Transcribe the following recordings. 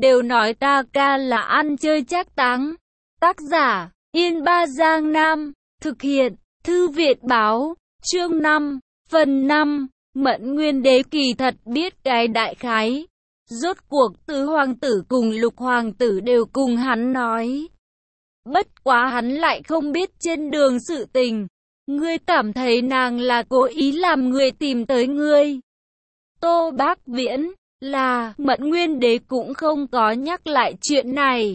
đều nói ta ca là ăn chơi trác táng. Tác giả, Yên Ba Giang Nam, thực hiện, Thư viện Báo, chương 5, phần 5, Mẫn Nguyên Đế kỳ thật biết cái đại khái. Rốt cuộc tứ hoàng tử cùng lục hoàng tử đều cùng hắn nói. Bất quá hắn lại không biết trên đường sự tình. Ngươi cảm thấy nàng là cố ý làm người tìm tới ngươi. Tô Bác Viễn là Mẫn Nguyên Đế cũng không có nhắc lại chuyện này,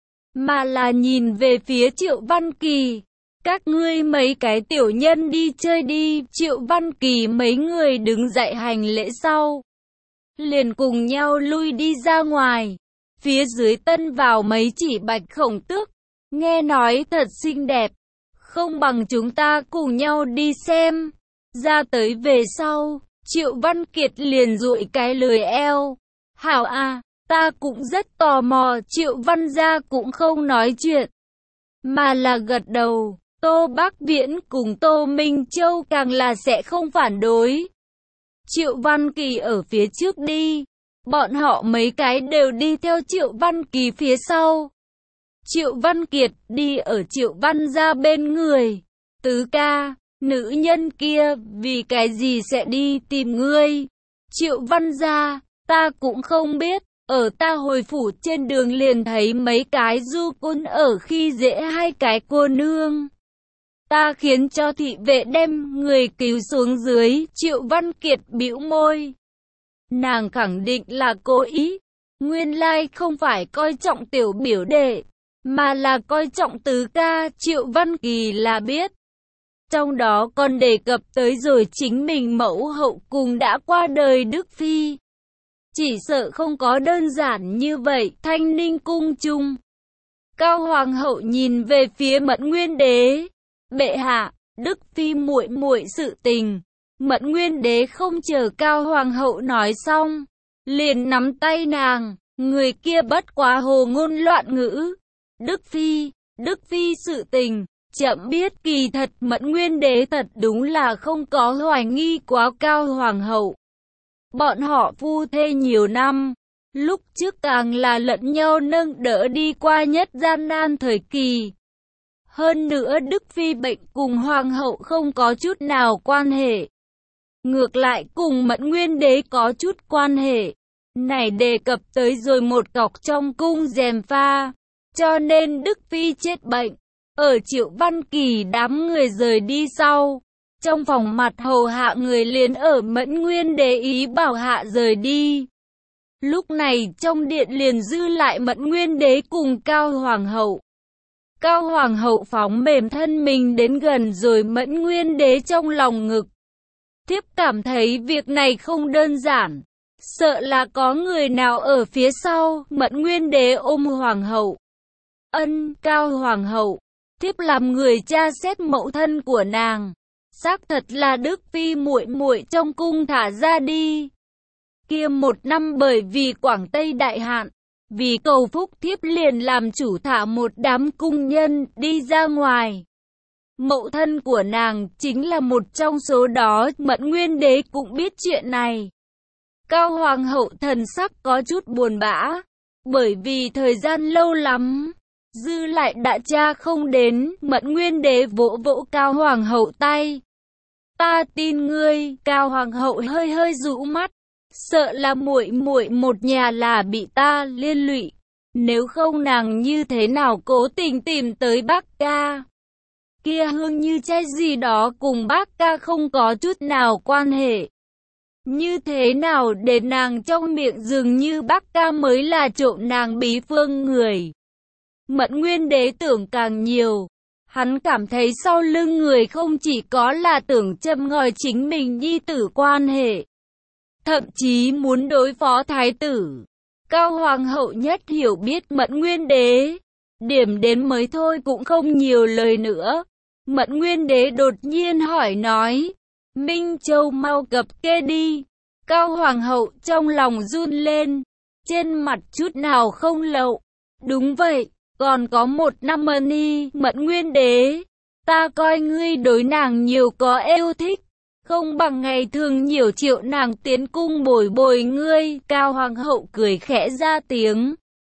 mà là nhìn về phía Triệu Văn Kỳ. Các ngươi mấy cái tiểu nhân đi chơi đi. Triệu Văn Kỳ mấy người đứng dậy hành lễ sau, liền cùng nhau lui đi ra ngoài. Phía dưới tân vào mấy chỉ bạch khổng tước, nghe nói thật xinh đẹp, không bằng chúng ta cùng nhau đi xem. Ra tới về sau, Triệu Văn Kiệt liền dụi cái lười eo. Hảo à, ta cũng rất tò mò. Triệu Văn gia cũng không nói chuyện, mà là gật đầu. Tô Bác Viễn cùng Tô Minh Châu càng là sẽ không phản đối. Triệu Văn Kỳ ở phía trước đi, bọn họ mấy cái đều đi theo Triệu Văn Kỳ phía sau. Triệu Văn Kiệt đi ở Triệu Văn gia bên người. Tứ ca, nữ nhân kia vì cái gì sẽ đi tìm ngươi? Triệu Văn gia, ta cũng không biết. Ở ta hồi phủ trên đường liền thấy mấy cái du côn ở khi dễ hai cái cô nương. Ta khiến cho thị vệ đem người cứu xuống dưới. Triệu Văn Kiệt bĩu môi. Nàng khẳng định là cố ý. Nguyên lai không phải coi trọng tiểu biểu đệ, mà là coi trọng tứ ca. Triệu Văn Kỳ là biết. Trong đó còn đề cập tới rồi chính mình mẫu hậu cùng đã qua đời Đức Phi. Chỉ sợ không có đơn giản như vậy. Thanh Ninh cung chung, Cao Hoàng hậu nhìn về phía Mẫn Nguyên Đế. Bệ hạ, Đức Phi muội muội sự tình. Mẫn Nguyên Đế không chờ Cao Hoàng hậu nói xong, liền nắm tay nàng. Người kia bất quá hồ ngôn loạn ngữ. Đức Phi sự tình, chậm biết. Kỳ thật Mẫn Nguyên Đế thật đúng là không có hoài nghi quá Cao Hoàng hậu. Bọn họ phu thê nhiều năm, lúc trước càng là lẫn nhau nâng đỡ đi qua nhất gian nan thời kỳ. Hơn nữa Đức Phi bệnh cùng Hoàng hậu không có chút nào quan hệ, ngược lại cùng Mẫn Nguyên Đế có chút quan hệ. Này đề cập tới rồi một cọc trong cung gièm pha, cho nên Đức Phi chết bệnh. Ở Triệu Văn Kỳ đám người rời đi sau, trong phòng mặt hầu hạ người liền ở Mẫn Nguyên Đế ý bảo hạ rời đi. Lúc này trong điện liền dư lại Mẫn Nguyên Đế cùng Cao Hoàng hậu. Cao Hoàng hậu phóng mềm thân mình đến gần rồi Mẫn Nguyên Đế trong lòng ngực. Thiếp cảm thấy việc này không đơn giản, sợ là có người nào ở phía sau. Mẫn Nguyên Đế ôm Hoàng hậu. Cao Hoàng hậu, thiếp làm người tra xét mẫu thân của nàng, xác thật là Đức Phi muội muội trong cung thả ra đi. Kia một năm bởi vì Quảng Tây đại hạn, vì cầu phúc thiếp liền làm chủ thả một đám cung nhân đi ra ngoài. Mẫu thân của nàng chính là một trong số đó. Mẫn Nguyên Đế cũng biết chuyện này. Cao Hoàng hậu thần sắc có chút buồn bã, bởi vì thời gian lâu lắm, dư lại đã tra không đến. Mẫn Nguyên Đế vỗ vỗ Cao Hoàng hậu tay. Ta tin ngươi. Cao Hoàng hậu hơi hơi rũ mắt, sợ là muội muội một nhà là bị ta liên lụy, nếu không nàng như thế nào cố tình tìm tới bác ca. Kia hương như chai gì đó cùng bác ca không có chút nào quan hệ. Như thế nào để nàng trong miệng dường như bác ca mới là trộm nàng bí phương người. Mẫn Nguyên Đế tưởng càng nhiều. Hắn cảm thấy sau lưng người không chỉ có là tưởng châm ngòi chính mình nhi tử quan hệ, thậm chí muốn đối phó thái tử. Cao Hoàng hậu nhất hiểu biết Mẫn Nguyên Đế, điểm đến mới thôi cũng không nhiều lời nữa. Mẫn Nguyên Đế đột nhiên hỏi nói, Minh Châu mau cập kê đi. Cao Hoàng hậu trong lòng run lên, trên mặt chút nào không lậu. Đúng vậy, còn có một năm ni. Mẫn Nguyên Đế, ta coi ngươi đối nàng nhiều có yêu thích, không bằng ngày thường nhiều triệu nàng tiến cung bồi bồi ngươi. Cao Hoàng hậu cười khẽ ra tiếng.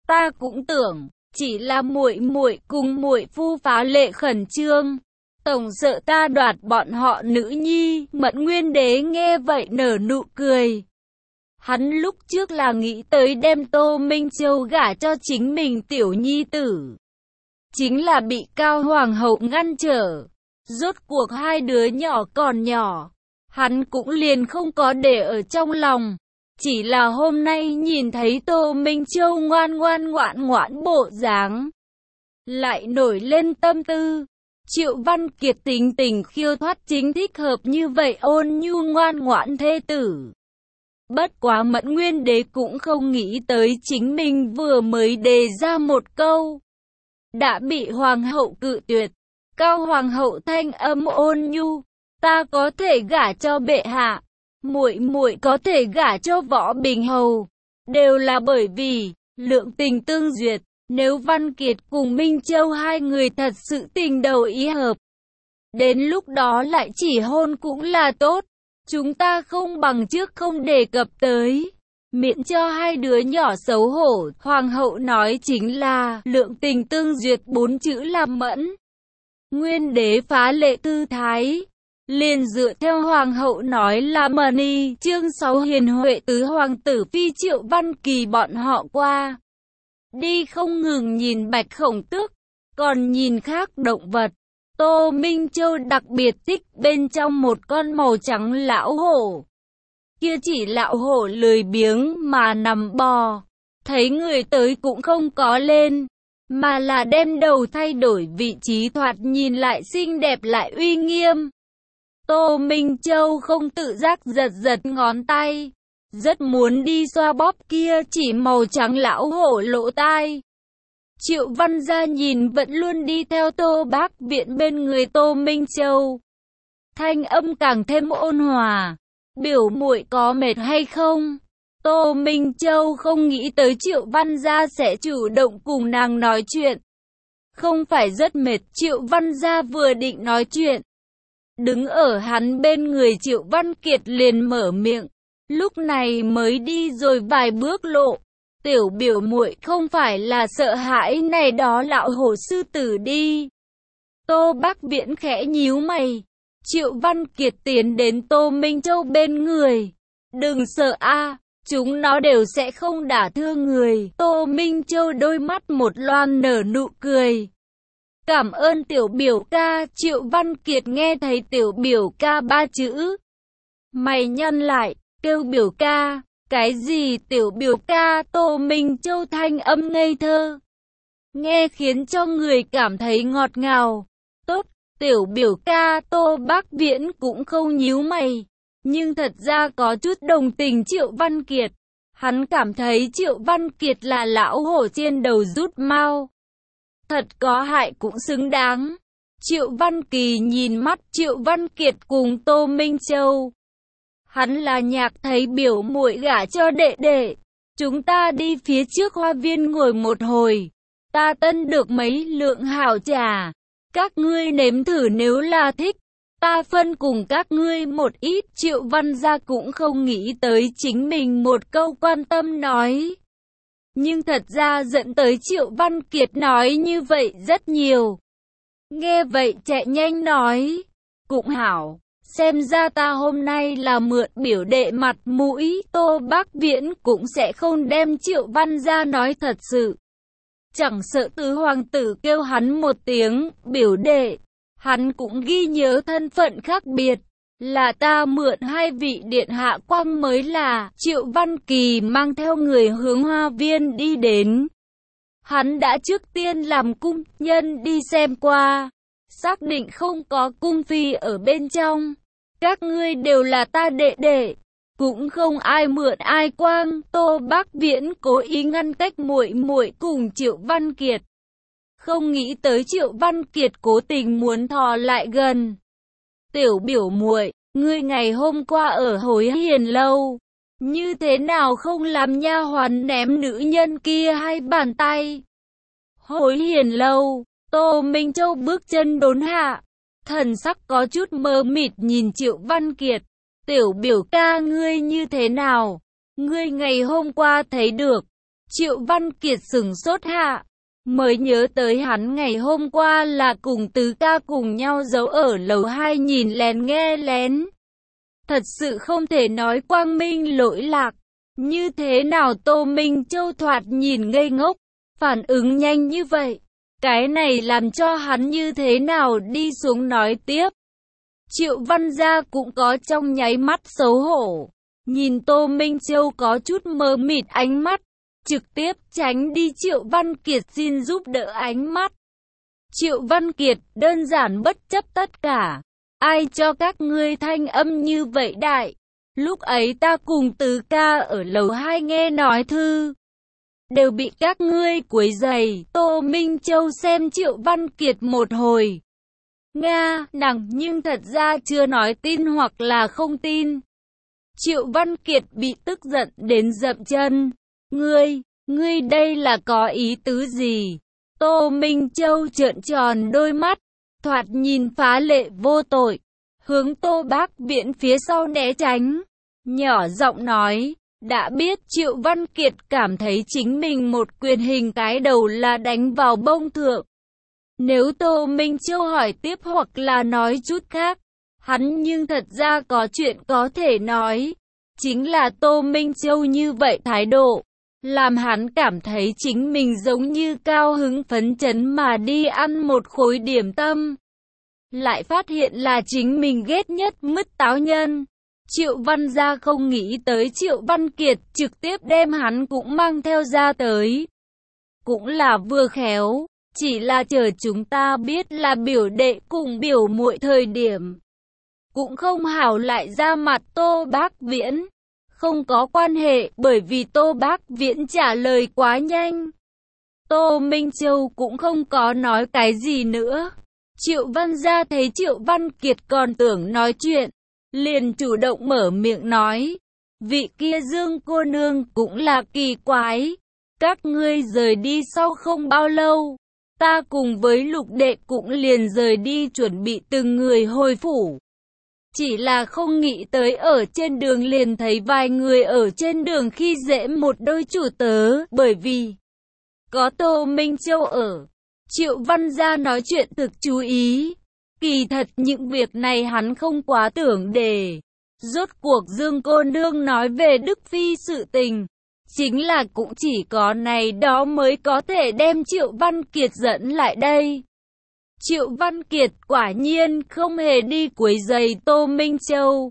Ta cũng tưởng chỉ là muội muội cùng muội phu phá lệ khẩn trương, tổng sợ ta đoạt bọn họ nữ nhi. Mẫn Nguyên Đế nghe vậy nở nụ cười. Hắn lúc trước là nghĩ tới đem Tô Minh Châu gả cho chính mình tiểu nhi tử, chính là bị Cao Hoàng hậu ngăn trở. Rốt cuộc hai đứa nhỏ còn nhỏ, hắn cũng liền không có để ở trong lòng. Chỉ là hôm nay nhìn thấy Tô Minh Châu ngoan ngoãn bộ dáng, lại nổi lên tâm tư. Triệu Văn Kiệt tính tình khiêu thoát chính thích hợp như vậy ôn nhu ngoan ngoãn thê tử. Bất quá Mẫn Nguyên Đế cũng không nghĩ tới chính mình vừa mới đề ra một câu, đã bị Hoàng hậu cự tuyệt. Cao Hoàng hậu thanh âm ôn nhu, ta có thể gả cho bệ hạ, muội muội có thể gả cho Võ Bình Hầu, đều là bởi vì lượng tình tương duyệt. Nếu Văn Kiệt cùng Minh Châu hai người thật sự tình đầu ý hợp, đến lúc đó lại chỉ hôn cũng là tốt. Chúng ta không bằng trước không đề cập tới, miễn cho hai đứa nhỏ xấu hổ. Hoàng hậu nói chính là lượng tình tương duyệt 4 chữ làm Mẫn Nguyên Đế phá lệ tư thái, liền dựa theo Hoàng hậu nói là mani. Chương 6 Hiền Huệ tứ hoàng tử phi Triệu Văn Kỳ bọn họ qua đi không ngừng nhìn Bạch Khổng Tước, còn nhìn khác động vật. Tô Minh Châu đặc biệt thích bên trong một con màu trắng lão hổ. Kia chỉ lão hổ lười biếng mà nằm bò, thấy người tới cũng không có lên, mà là đem đầu thay đổi vị trí, thoạt nhìn lại xinh đẹp lại uy nghiêm. Tô Minh Châu không tự giác giật ngón tay, rất muốn đi xoa bóp kia chỉ màu trắng lão hổ lỗ tai. Triệu Văn Gia nhìn vẫn luôn đi theo Tô Bác Viện bên người Tô Minh Châu, thanh âm càng thêm ôn hòa, biểu muội có mệt hay không? Tô Minh Châu không nghĩ tới Triệu Văn Gia sẽ chủ động cùng nàng nói chuyện. Không phải rất mệt. Triệu Văn Gia vừa định nói chuyện, đứng ở hắn bên người Triệu Văn Kiệt liền mở miệng, lúc này mới đi rồi vài bước lộ. Tiểu biểu muội không phải là sợ hãi này đó lão hổ sư tử đi. Tô Bác Viễn khẽ nhíu mày. Triệu Văn Kiệt tiến đến Tô Minh Châu bên người. Đừng sợ a, chúng nó đều sẽ không đả thương người. Tô Minh Châu đôi mắt một loan nở nụ cười. Cảm ơn tiểu biểu ca. Triệu Văn Kiệt nghe thấy tiểu biểu ca 3 chữ, mày nhăn lại, kêu biểu ca. Cái gì tiểu biểu ca? Tô Minh Châu thanh âm ngây thơ, nghe khiến cho người cảm thấy ngọt ngào. Tốt, tiểu biểu ca. Tô Bác Viễn cũng không nhíu mày, nhưng thật ra có chút đồng tình Triệu Văn Kiệt. Hắn cảm thấy Triệu Văn Kiệt là lão hổ trên đầu rút mao, thật có hại cũng xứng đáng. Triệu Văn Kỳ nhìn mắt Triệu Văn Kiệt cùng Tô Minh Châu. Hắn là nhạc thấy biểu muội gả cho đệ đệ, chúng ta đi phía trước hoa viên ngồi một hồi, ta tân được mấy lượng hảo trà, các ngươi nếm thử, nếu là thích, ta phân cùng các ngươi một ít. Triệu Văn Gia cũng không nghĩ tới chính mình một câu quan tâm nói, nhưng thật ra dẫn tới Triệu Văn Kiệt nói như vậy rất nhiều. Nghe vậy chạy nhanh nói, cũng hảo. Xem ra ta hôm nay là mượn biểu đệ mặt mũi. Tô Bác Viễn cũng sẽ không đem Triệu Văn Gia nói thật sự. Chẳng sợ tứ hoàng tử kêu hắn một tiếng biểu đệ, hắn cũng ghi nhớ thân phận khác biệt. Là ta mượn hai vị điện hạ quang mới là. Triệu Văn Kỳ mang theo người hướng hoa viên đi đến. Hắn đã trước tiên làm cung nhân đi xem qua, xác định không có cung phi ở bên trong. Các ngươi đều là ta đệ đệ, cũng không ai mượn ai quang. Tô Bác Viễn cố ý ngăn cách muội muội cùng Triệu Văn Kiệt, không nghĩ tới Triệu Văn Kiệt cố tình muốn thò lại gần. Tiểu biểu muội, ngươi ngày hôm qua ở Hối Hiền lâu, như thế nào không làm nha hoàn ném nữ nhân kia hai bàn tay? Hối Hiền lâu. Tô Minh Châu bước chân đốn hạ, thần sắc có chút mờ mịt nhìn Triệu Văn Kiệt. Tiểu biểu ca ngươi như thế nào? Ngươi ngày hôm qua thấy được, Triệu Văn Kiệt sửng sốt hạ, mới nhớ tới hắn ngày hôm qua là cùng Tứ ca cùng nhau giấu ở lầu 2 nhìn lén nghe lén. Thật sự không thể nói quang minh lỗi lạc. Như thế nào Tô Minh Châu thoạt nhìn ngây ngốc, phản ứng nhanh như vậy. Cái này làm cho hắn như thế nào đi xuống nói tiếp. Triệu Văn Gia cũng có trong nháy mắt xấu hổ. Nhìn Tô Minh Châu có chút mờ mịt ánh mắt, trực tiếp tránh đi Triệu Văn Kiệt xin giúp đỡ ánh mắt. Triệu Văn Kiệt đơn giản bất chấp tất cả. Ai cho các ngươi thanh âm như vậy đại? Lúc ấy ta cùng Tứ ca ở lầu 2 nghe nói thư, đều bị các ngươi quấy rầy. Tô Minh Châu xem Triệu Văn Kiệt một hồi. Nga, nàng nhưng thật ra chưa nói tin hoặc là không tin. Triệu Văn Kiệt bị tức giận đến dậm chân. Ngươi đây là có ý tứ gì? Tô Minh Châu trợn tròn đôi mắt, thoạt nhìn phá lệ vô tội, hướng Tô Bác Viễn phía sau né tránh, nhỏ giọng nói, đã biết. Triệu Văn Kiệt cảm thấy chính mình một quyền hình cái đầu là đánh vào bông thượng. Nếu Tô Minh Châu hỏi tiếp hoặc là nói chút khác, hắn nhưng thật ra có chuyện có thể nói. Chính là Tô Minh Châu như vậy thái độ, làm hắn cảm thấy chính mình giống như cao hứng phấn chấn mà đi ăn một khối điểm tâm. Lại phát hiện là chính mình ghét nhất mứt táo nhân. Triệu Văn Gia không nghĩ tới Triệu Văn Kiệt trực tiếp đem hắn cũng mang theo ra tới. Cũng là vừa khéo, chỉ là chờ chúng ta biết là biểu đệ cùng biểu muội thời điểm. Cũng không hảo lại ra mặt Tô Bác Viễn. Không có quan hệ, bởi vì Tô Bác Viễn trả lời quá nhanh. Tô Minh Châu cũng không có nói cái gì nữa. Triệu Văn Gia thấy Triệu Văn Kiệt còn tưởng nói chuyện, liền chủ động mở miệng nói. Vị kia Dương cô nương cũng là kỳ quái. Các ngươi rời đi sau không bao lâu, ta cùng với Lục đệ cũng liền rời đi chuẩn bị từng người hồi phủ. Chỉ là không nghĩ tới ở trên đường liền thấy vài người ở trên đường khi dễ một đôi chủ tớ, bởi vì có Tô Minh Châu ở. Triệu Văn Gia nói chuyện thực chú ý. Kỳ thật những việc này hắn không quá tưởng đề. Rốt cuộc Dương cô nương nói về Đức Phi sự tình, chính là cũng chỉ có này đó mới có thể đem Triệu Văn Kiệt dẫn lại đây. Triệu Văn Kiệt quả nhiên không hề đi quấy rầy Tô Minh Châu,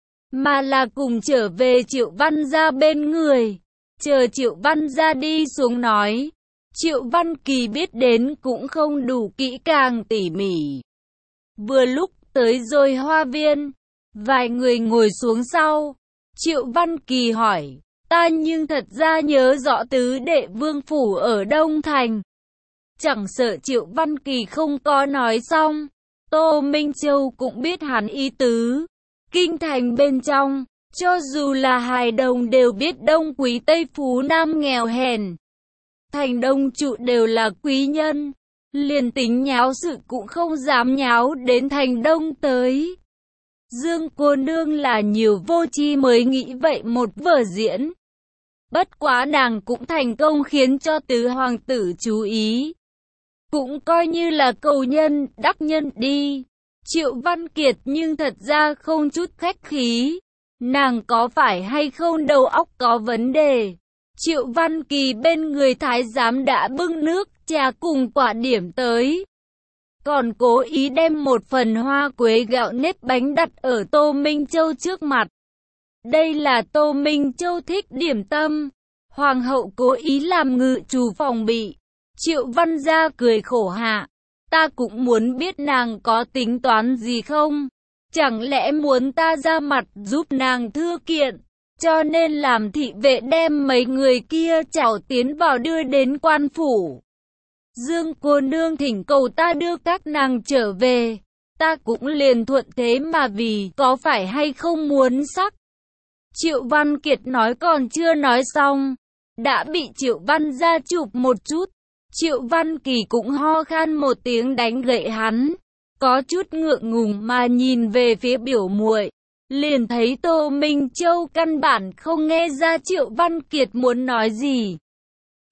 mà là cùng trở về Triệu Văn Gia bên người. Chờ Triệu Văn Gia đi xuống nói, Triệu Văn Kỳ biết đến cũng không đủ kỹ càng tỉ mỉ. Vừa lúc tới rồi hoa viên, vài người ngồi xuống sau. Triệu Văn Kỳ hỏi, ta nhưng thật ra nhớ rõ tứ đệ vương phủ ở Đông Thành. Chẳng sợ Triệu Văn Kỳ không có nói xong, Tô Minh Châu cũng biết hắn ý tứ. Kinh thành bên trong, cho dù là hài đồng đều biết Đông quý Tây phú Nam nghèo hèn. Thành đông trụ đều là quý nhân, liền tính nháo sự cũng không dám nháo đến thành đông tới. Dương cô nương là nhiều vô tri mới nghĩ vậy một vở diễn. Bất quá nàng cũng thành công khiến cho tứ hoàng tử chú ý. Cũng coi như là cầu nhân, đắc nhân đi. Triệu Văn Kiệt nhưng thật ra không chút khách khí. Nàng có phải hay không đầu óc có vấn đề? Triệu Văn Kỳ bên người thái giám đã bưng nước, trà cùng quả điểm tới. Còn cố ý đem một phần hoa quế gạo nếp bánh đặt ở Tô Minh Châu trước mặt. Đây là Tô Minh Châu thích điểm tâm. Hoàng hậu cố ý làm ngự trù phòng bị. Triệu Văn Gia cười khổ hạ. Ta cũng muốn biết nàng có tính toán gì không? Chẳng lẽ muốn ta ra mặt giúp nàng thư kiện? Cho nên làm thị vệ đem mấy người kia chảo tiến vào đưa đến quan phủ. Dương cô nương thỉnh cầu ta đưa các nàng trở về. Ta cũng liền thuận thế mà vì, có phải hay không muốn sắc? Triệu Văn Kiệt nói còn chưa nói xong, đã bị Triệu Văn Gia chụp một chút. Triệu Văn Kỳ cũng ho khan một tiếng đánh gậy hắn, có chút ngượng ngùng mà nhìn về phía biểu muội, liền thấy Tô Minh Châu căn bản không nghe ra Triệu Văn Kiệt muốn nói gì.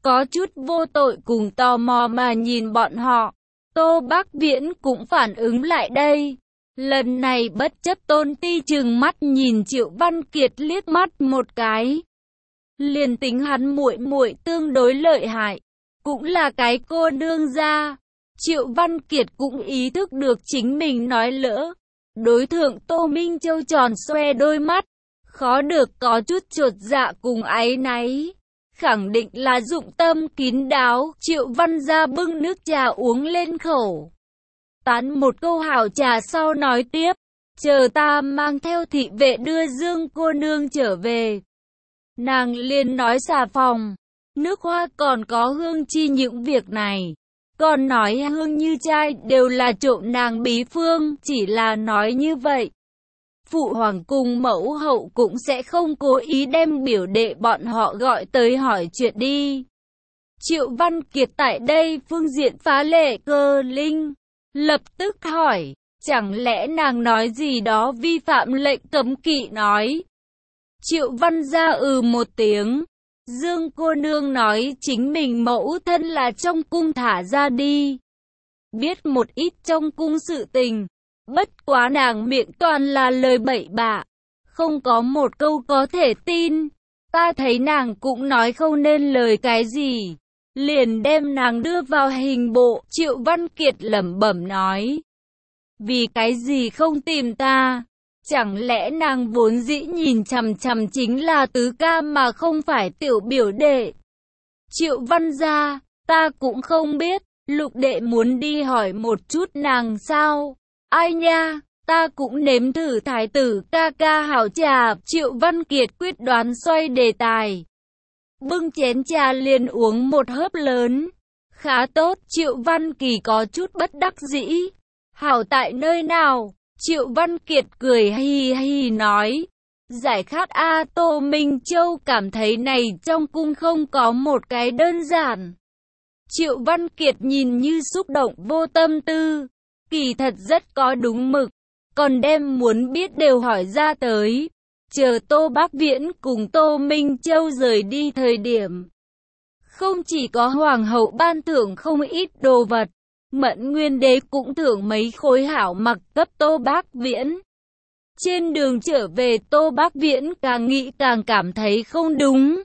có chút vô tội cùng tò mò mà nhìn bọn họ. Tô Bác Viễn cũng phản ứng lại đây. Lần này bất chấp Tôn Ti trừng mắt nhìn Triệu Văn Kiệt liếc mắt một cái. Liền tính hắn muội muội tương đối lợi hại, cũng là cái cô nương gia. Triệu Văn Kiệt cũng ý thức được chính mình nói lỡ. Đối thượng Tô Minh Châu tròn xoe đôi mắt, khó được có chút chột dạ cùng áy náy. Khẳng định là dụng tâm kín đáo. Triệu Văn gia bưng nước trà uống lên khẩu. Tán một câu hảo trà sau nói tiếp. Chờ ta mang theo thị vệ đưa Dương cô nương trở về. Nàng liền nói xà phòng, nước hoa còn có hương chi những việc này. Còn nói hương như trai đều là trộm nàng bí phương, chỉ là nói như vậy. Phụ hoàng cùng mẫu hậu cũng sẽ không cố ý đem biểu đệ bọn họ gọi tới hỏi chuyện đi. Triệu Văn Kiệt tại đây phương diện phá lệ cơ linh, lập tức hỏi, chẳng lẽ nàng nói gì đó vi phạm lệnh cấm kỵ nói. Triệu Văn gia một tiếng. Dương cô nương nói chính mình mẫu thân là trong cung thả ra đi. Biết một ít trong cung sự tình. Bất quá nàng miệng toàn là lời bậy bạ. Không có một câu có thể tin. Ta thấy nàng cũng nói không nên lời cái gì. Liền đem nàng đưa vào hình bộ. Triệu Văn Kiệt lẩm bẩm nói. Vì cái gì không tìm ta? Chẳng lẽ nàng vốn dĩ nhìn chằm chằm chính là tứ ca mà không phải tiểu biểu đệ? Triệu Văn gia, ta cũng không biết, Lục đệ muốn đi hỏi một chút nàng sao? Ai nha, ta cũng nếm thử thái tử ca ca hảo trà. Triệu Văn Kiệt quyết đoán xoay đề tài. Bưng chén trà liền uống một hớp lớn. Khá tốt. Triệu Văn Kỳ có chút bất đắc dĩ. Hảo tại nơi nào? Triệu Văn Kiệt cười hi hi nói. Giải khát a. Tô Minh Châu cảm thấy này trong cung không có một cái đơn giản. Triệu Văn Kiệt nhìn như xúc động vô tâm tư. Kỳ thật rất có đúng mực. Còn đem muốn biết đều hỏi ra tới. Chờ Tô Bác Viễn cùng Tô Minh Châu rời đi thời điểm. Không chỉ có hoàng hậu ban thưởng không ít đồ vật. Mẫn Nguyên Đế cũng thưởng mấy khối hảo mặc cấp Tô Bác Viễn. Trên đường trở về Tô Bác Viễn càng nghĩ càng cảm thấy không đúng.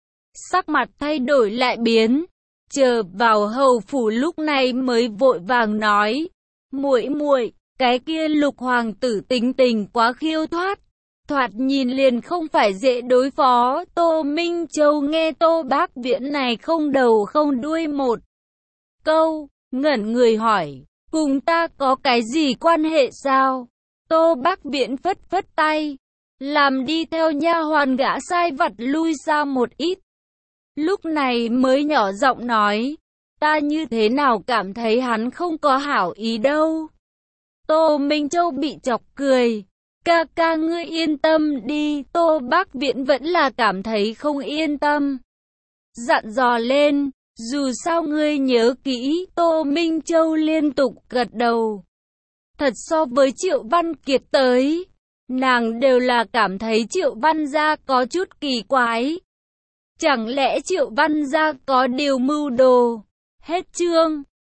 Sắc mặt thay đổi lại biến. Chờ vào hầu phủ lúc này mới vội vàng nói. Muội muội, cái kia Lục hoàng tử tính tình quá khiêu thoát. Thoạt nhìn liền không phải dễ đối phó. Tô Minh Châu nghe Tô Bác Viễn này không đầu không đuôi một câu. Ngẩn người hỏi, cùng ta có cái gì quan hệ sao? Tô Bác Viễn phất phất tay, làm đi theo nha hoàn gã sai vặt lui ra một ít. Lúc này mới nhỏ giọng nói, ta như thế nào cảm thấy hắn không có hảo ý đâu. Tô Minh Châu bị chọc cười, ca ca ngươi yên tâm đi. Tô Bác Viễn vẫn là cảm thấy không yên tâm. Dặn dò lên. Dù sao ngươi nhớ kỹ. Tô Minh Châu liên tục gật đầu. Thật so với Triệu Văn Kiệt tới, nàng đều là cảm thấy Triệu Văn gia có chút kỳ quái. Chẳng lẽ Triệu Văn gia có điều mưu đồ? Hết chương.